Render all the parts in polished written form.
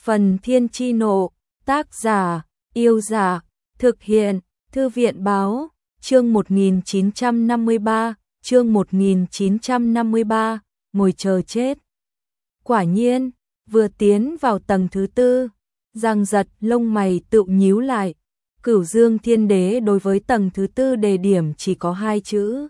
Phần Thiên Chi Nộ, tác giả, Yêu Giả, thực hiện, Thư viện Báo, chương 1953, ngồi chờ chết. Quả nhiên, vừa tiến vào tầng thứ tư, Giang Giật lông mày tự nhíu lại. Cửu Dương Thiên Đế đối với tầng thứ tư đề điểm chỉ có 2 chữ.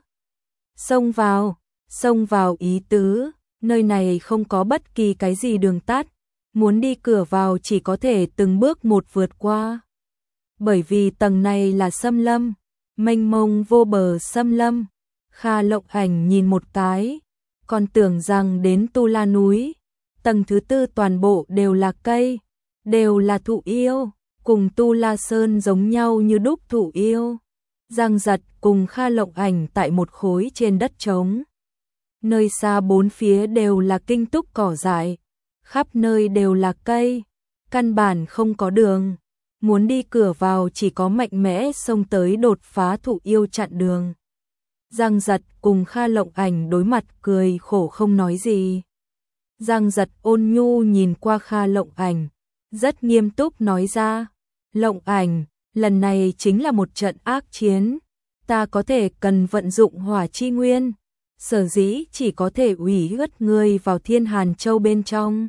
Xông vào ý tứ, nơi này không có bất kỳ cái gì đường tắt, muốn đi cửa vào chỉ có thể từng bước một vượt qua. Bởi vì tầng này là xâm lâm, mênh mông vô bờ xâm lâm. Kha Lộng Ảnh nhìn một cái, còn tưởng rằng đến Tu La núi. Tầng thứ tư toàn bộ đều là cây, đều là thụ yêu, cùng Tu La Sơn giống nhau như đúc thụ yêu. Giang Giật cùng Kha Lộng Ảnh tại một khối trên đất trống. Nơi xa bốn phía đều là kinh túc cỏ dại, khắp nơi đều là cây, căn bản không có đường. Muốn đi cửa vào chỉ có mạnh mẽ xông tới đột phá thụ yêu chặn đường. Giang Giật cùng Kha Lộng Ảnh đối mặt cười khổ không nói gì. Giang Giật ôn nhu nhìn qua Kha Lộng Ảnh, rất nghiêm túc nói ra, Lộng Ảnh, lần này chính là một trận ác chiến, ta có thể cần vận dụng hỏa chi nguyên, sở dĩ chỉ có thể ủy ướt ngươi vào Thiên Hàn Châu bên trong.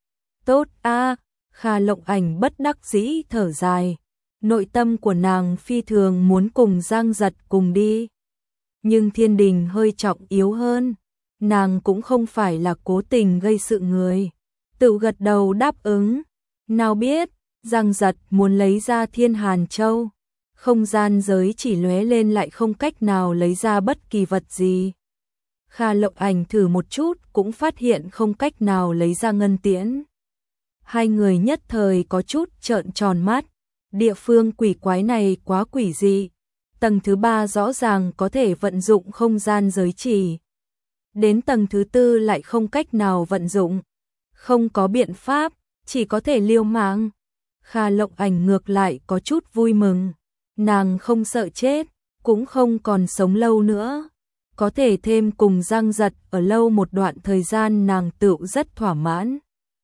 Tốt a, Kha Lộng Ảnh bất đắc dĩ thở dài, nội tâm của nàng phi thường muốn cùng Giang Giật cùng đi. Nhưng thiên đình hơi trọng yếu hơn, nàng cũng không phải là cố tình gây sự người. Tự gật đầu đáp ứng, nào biết, Giang Giật muốn lấy ra Thiên Hàn Châu. Không gian giới chỉ lóe lên lại không cách nào lấy ra bất kỳ vật gì. Kha Lộng Ảnh thử một chút cũng phát hiện không cách nào lấy ra ngân tiễn. Hai người nhất thời có chút trợn tròn mắt, địa phương quỷ quái này quá quỷ dị. Tầng thứ 3 rõ ràng có thể vận dụng không gian giới chỉ. Đến tầng thứ 4 lại không cách nào vận dụng. Không có biện pháp, chỉ có thể liều mạng. Kha Lộng Ảnh ngược lại có chút vui mừng. Nàng không sợ chết, cũng không còn sống lâu nữa. Có thể thêm cùng Giang Giật ở lâu một đoạn thời gian nàng tự rất thỏa mãn.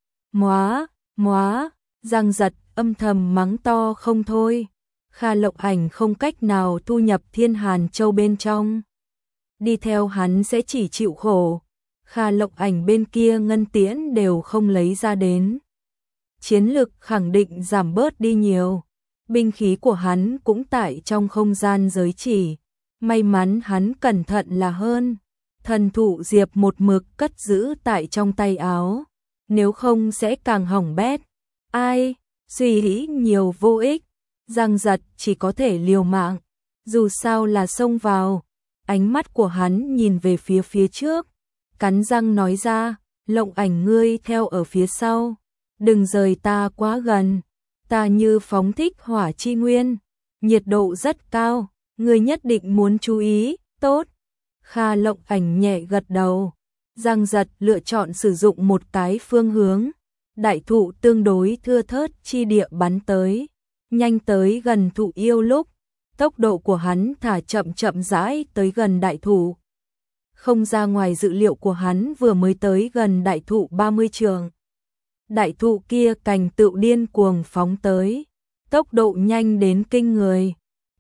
Móa, Giang Giật âm thầm mắng to không thôi. Kha Lộng Ảnh không cách nào thu nhập Thiên Hàn Châu bên trong. Đi theo hắn sẽ chỉ chịu khổ. Kha Lộng Ảnh bên kia ngân tiễn đều không lấy ra đến. Chiến lực khẳng định giảm bớt đi nhiều. Binh khí của hắn cũng tại trong không gian giới chỉ. May mắn hắn cẩn thận là hơn. Thần thụ diệp một mực cất giữ tại trong tay áo. Nếu không sẽ càng hỏng bét. Ai, suy nghĩ nhiều vô ích. Giang Giật chỉ có thể liều mạng. Dù sao là xông vào. Ánh mắt của hắn nhìn về phía trước. Cắn răng nói ra, Lộng Ảnh ngươi theo ở phía sau. Đừng rời ta quá gần. Ta như phóng thích hỏa chi nguyên. Nhiệt độ rất cao. Ngươi nhất định muốn chú ý. Tốt. Kha Lộng Ảnh nhẹ gật đầu. Giang Giật lựa chọn sử dụng một cái phương hướng. Đại thụ tương đối thưa thớt chi địa bắn tới. Nhanh tới gần thụ yêu lúc. Tốc độ của hắn thả chậm rãi tới gần đại thụ. Không ra ngoài dự liệu của hắn vừa mới tới gần đại thụ 30 trượng. Đại thụ kia cành tự điên cuồng phóng tới. Tốc độ nhanh đến kinh người.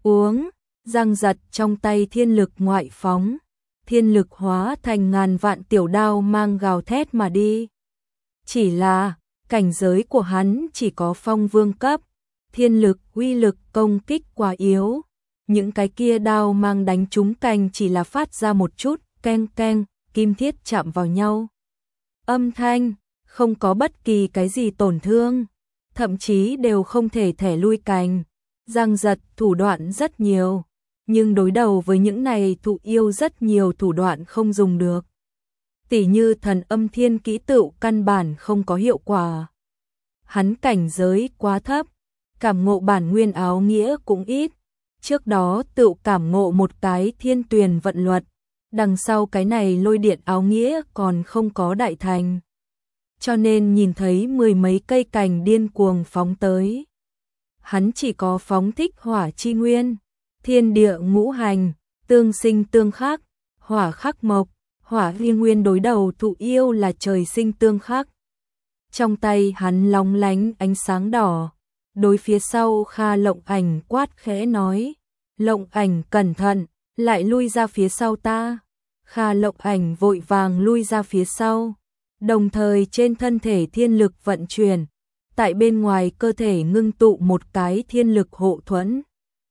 Giang Giật trong tay thiên lực ngoại phóng. Thiên lực hóa thành ngàn vạn tiểu đao mang gào thét mà đi. Chỉ là, cảnh giới của hắn chỉ có phong vương cấp. Thiên lực, uy lực công kích quá yếu. Những cái kia đao mang đánh trúng cành chỉ là phát ra một chút, keng keng, kim thiết chạm vào nhau. Âm thanh, không có bất kỳ cái gì tổn thương. Thậm chí đều không thể thẻ lui cành. Giang Giật thủ đoạn rất nhiều. Nhưng đối đầu với những này thụ yêu rất nhiều thủ đoạn không dùng được. Tỉ như thần âm thiên kỹ tựu căn bản không có hiệu quả. Hắn cảnh giới quá thấp. Cảm ngộ bản nguyên áo nghĩa cũng ít. Trước đó tự cảm ngộ một cái thiên tuyền vận luật. Đằng sau cái này lôi điện áo nghĩa còn không có đại thành. Cho nên nhìn thấy mười mấy cây cành điên cuồng phóng tới. Hắn chỉ có phóng thích hỏa chi nguyên. Thiên địa ngũ hành, tương sinh tương khắc. Hỏa khắc mộc, hỏa huy nguyên đối đầu thụ yêu là trời sinh tương khắc. trong tay hắn lóng lánh ánh sáng đỏ. Đối phía sau Kha Lộng Ảnh quát khẽ nói, Lộng Ảnh cẩn thận, lại lui ra phía sau ta. Kha Lộng Ảnh vội vàng lui ra phía sau, đồng thời trên thân thể thiên lực vận chuyển, tại bên ngoài cơ thể ngưng tụ một cái thiên lực hộ thuẫn.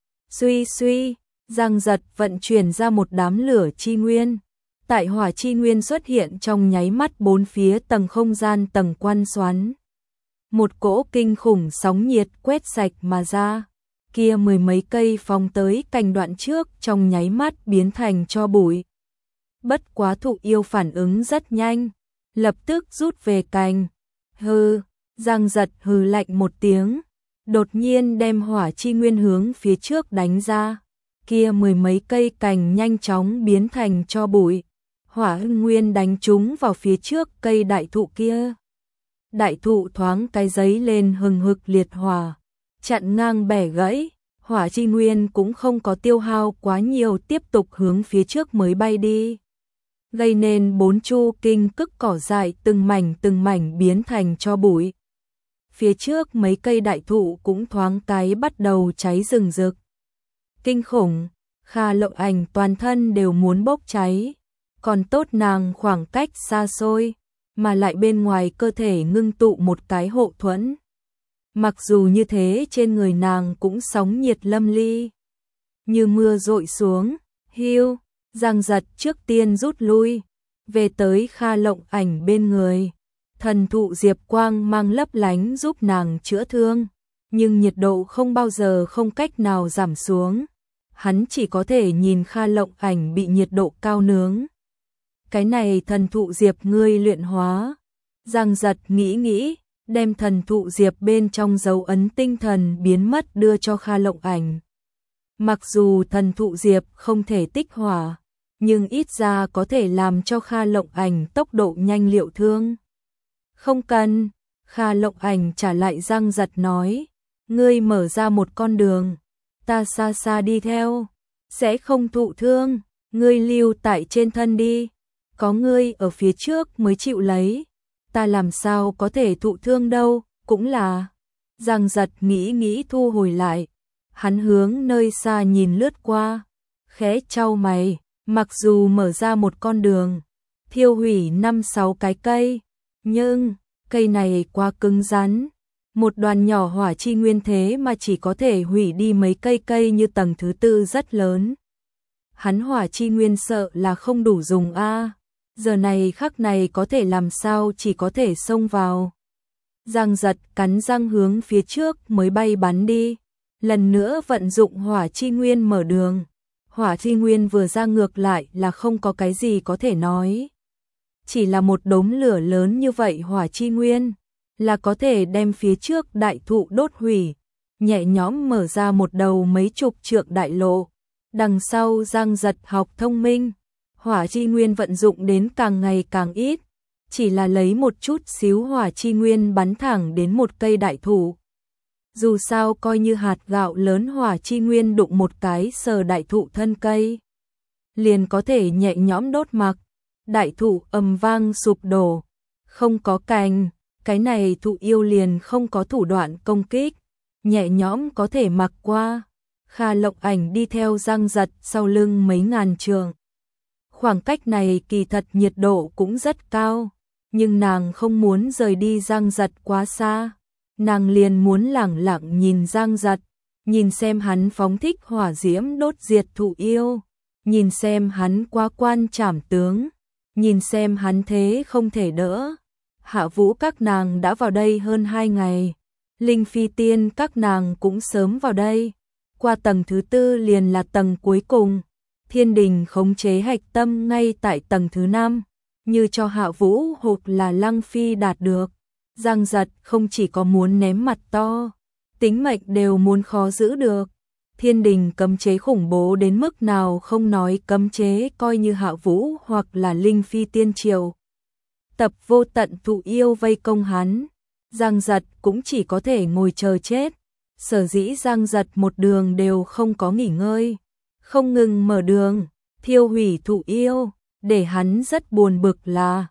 Suy suy, Giang Giật vận chuyển ra một đám lửa chi nguyên. Tại hỏa chi nguyên xuất hiện trong nháy mắt, bốn phía tầng không gian tầng quan xoắn. Một cỗ kinh khủng sóng nhiệt quét sạch mà ra. Kia mười mấy cây phong tới cành đoạn trước trong nháy mắt biến thành tro bụi. Bất quá thụ yêu phản ứng rất nhanh, lập tức rút về cành. Hừ, Giang Giật hừ lạnh một tiếng, đột nhiên đem hỏa chi nguyên hướng phía trước đánh ra. Kia mười mấy cây cành nhanh chóng biến thành tro bụi. Hỏa nguyên đánh trúng vào phía trước cây đại thụ kia. Đại thụ thoáng cái giấy lên hừng hực liệt hỏa, chặn ngang bẻ gãy. Hỏa chi nguyên cũng không có tiêu hao quá nhiều, tiếp tục hướng phía trước mới bay đi, gây nên bốn chu kinh cức cỏ dại từng mảnh biến thành tro bụi. Phía trước mấy cây đại thụ cũng thoáng cái bắt đầu cháy rừng rực. Kinh khủng, Kha Lộng Ảnh toàn thân đều muốn bốc cháy. Còn tốt nàng khoảng cách xa xôi, mà lại bên ngoài cơ thể ngưng tụ một cái hộ thuẫn. Mặc dù như thế trên người nàng cũng sóng nhiệt lâm ly, như mưa dội xuống. Hiu, Giang Giật trước tiên rút lui, về tới Kha Lộng Ảnh bên người. Thần thụ diệp quang mang lấp lánh giúp nàng chữa thương, nhưng nhiệt độ không bao giờ không cách nào giảm xuống. Hắn chỉ có thể nhìn Kha Lộng Ảnh bị nhiệt độ cao nướng. Cái này thần thụ diệp ngươi luyện hóa. Giang Giật nghĩ, đem thần thụ diệp bên trong dấu ấn tinh thần biến mất đưa cho Kha Lộng Ảnh. Mặc dù thần thụ diệp không thể tích hỏa, nhưng ít ra có thể làm cho Kha Lộng Ảnh tốc độ nhanh liệu thương. Không cần, Kha Lộng Ảnh trả lại. Giang Giật nói, ngươi mở ra một con đường, ta xa xa đi theo, sẽ không thụ thương, ngươi lưu tại trên thân đi, có ngươi ở phía trước mới chịu lấy, ta làm sao có thể thụ thương đâu, cũng là. Giang Giật nghĩ thu hồi lại, hắn hướng nơi xa nhìn lướt qua, khẽ chau mày, mặc dù mở ra một con đường, thiêu hủy 5-6 cái cây, nhưng cây này quá cứng rắn, một đoàn nhỏ hỏa chi nguyên thế mà chỉ có thể hủy đi mấy cây như tầng thứ tư rất lớn. Hắn hỏa chi nguyên sợ là không đủ dùng a. Giờ này khắc này có thể làm sao, chỉ có thể xông vào. Giang Giật cắn răng hướng phía trước mới bay bắn đi, lần nữa vận dụng hỏa chi nguyên mở đường. Hỏa chi nguyên vừa ra ngược lại là không có cái gì có thể nói. Chỉ là một đống lửa lớn như vậy hỏa chi nguyên là có thể đem phía trước đại thụ đốt hủy, nhẹ nhõm mở ra một đầu mấy chục trượng đại lộ. Đằng sau Giang Giật học thông minh, hỏa chi nguyên vận dụng đến càng ngày càng ít, chỉ là lấy một chút xíu hỏa chi nguyên bắn thẳng đến một cây đại thụ. Dù sao coi như hạt gạo lớn hỏa chi nguyên đụng một cái sờ đại thụ thân cây, liền có thể nhẹ nhõm đốt mặc. Đại thụ ầm vang sụp đổ, không có cành, cái này thụ yêu liền không có thủ đoạn công kích, nhẹ nhõm có thể mặc qua. Kha Lộng Ảnh đi theo Giang Giật sau lưng mấy ngàn trượng. Khoảng cách này kỳ thật nhiệt độ cũng rất cao, nhưng nàng không muốn rời đi Giang Giật quá xa. Nàng liền muốn lẳng lặng nhìn Giang Giật, nhìn xem hắn phóng thích hỏa diễm đốt diệt thụ yêu, nhìn xem hắn quá quan trảm tướng, nhìn xem hắn thế không thể đỡ. Hạ Vũ các nàng đã vào đây hơn 2 ngày, Linh Phi Tiên các nàng cũng sớm vào đây. Qua tầng thứ tư liền là tầng cuối cùng, Thiên Đình khống chế hạch tâm ngay tại tầng thứ 5, như cho Hạ Vũ hoặc là Lăng Phi đạt được. Giang Giật không chỉ có muốn ném mặt to, tính mệnh đều muốn khó giữ được. Thiên Đình cấm chế khủng bố đến mức nào không nói, cấm chế coi như Hạ Vũ hoặc là Linh Phi Tiên triều tập vô tận thụ yêu vây công hắn, Giang Giật cũng chỉ có thể ngồi chờ chết. Sở dĩ Giang Giật một đường đều không có nghỉ ngơi, không ngừng mở đường, thiêu hủy thụ yêu. Để hắn rất buồn bực là,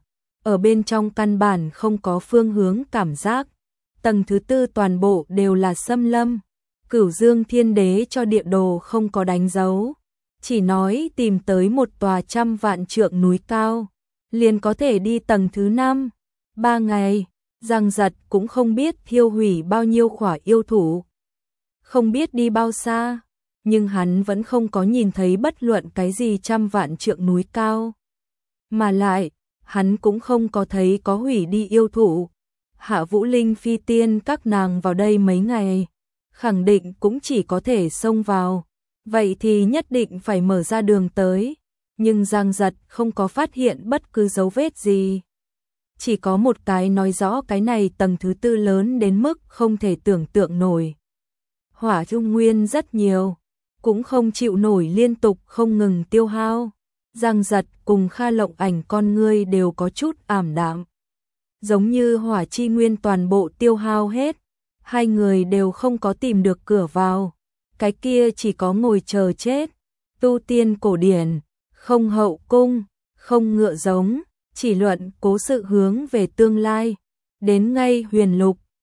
ở bên trong căn bản không có phương hướng cảm giác. Tầng thứ tư toàn bộ đều là xâm lâm. Cửu Dương Thiên Đế cho địa đồ không có đánh dấu, chỉ nói tìm tới một tòa 100 vạn trượng núi cao, liền có thể đi tầng thứ 5. 3 ngày, Giang Giật cũng không biết thiêu hủy bao nhiêu khỏa yêu thủ, không biết đi bao xa, nhưng hắn vẫn không có nhìn thấy bất luận cái gì 100 vạn trượng núi cao. Mà lại, hắn cũng không có thấy có hủy đi yêu thủ. Hạ Vũ Linh Phi Tiên các nàng vào đây mấy ngày, khẳng định cũng chỉ có thể xông vào, vậy thì nhất định phải mở ra đường tới, nhưng Giang Giật không có phát hiện bất cứ dấu vết gì. Chỉ có một cái nói rõ cái này tầng thứ tư lớn đến mức không thể tưởng tượng nổi. Hỏa dung nguyên rất nhiều, cũng không chịu nổi liên tục không ngừng tiêu hao. Giang Giật cùng Kha Lộng Ảnh con ngươi đều có chút ảm đạm. Giống như hỏa chi nguyên toàn bộ tiêu hao hết, hai người đều không có tìm được cửa vào. Cái kia chỉ có ngồi chờ chết. Tu tiên cổ điển, không hậu cung, không ngựa giống, chỉ luận cố sự hướng về tương lai. Đến ngay huyền lục,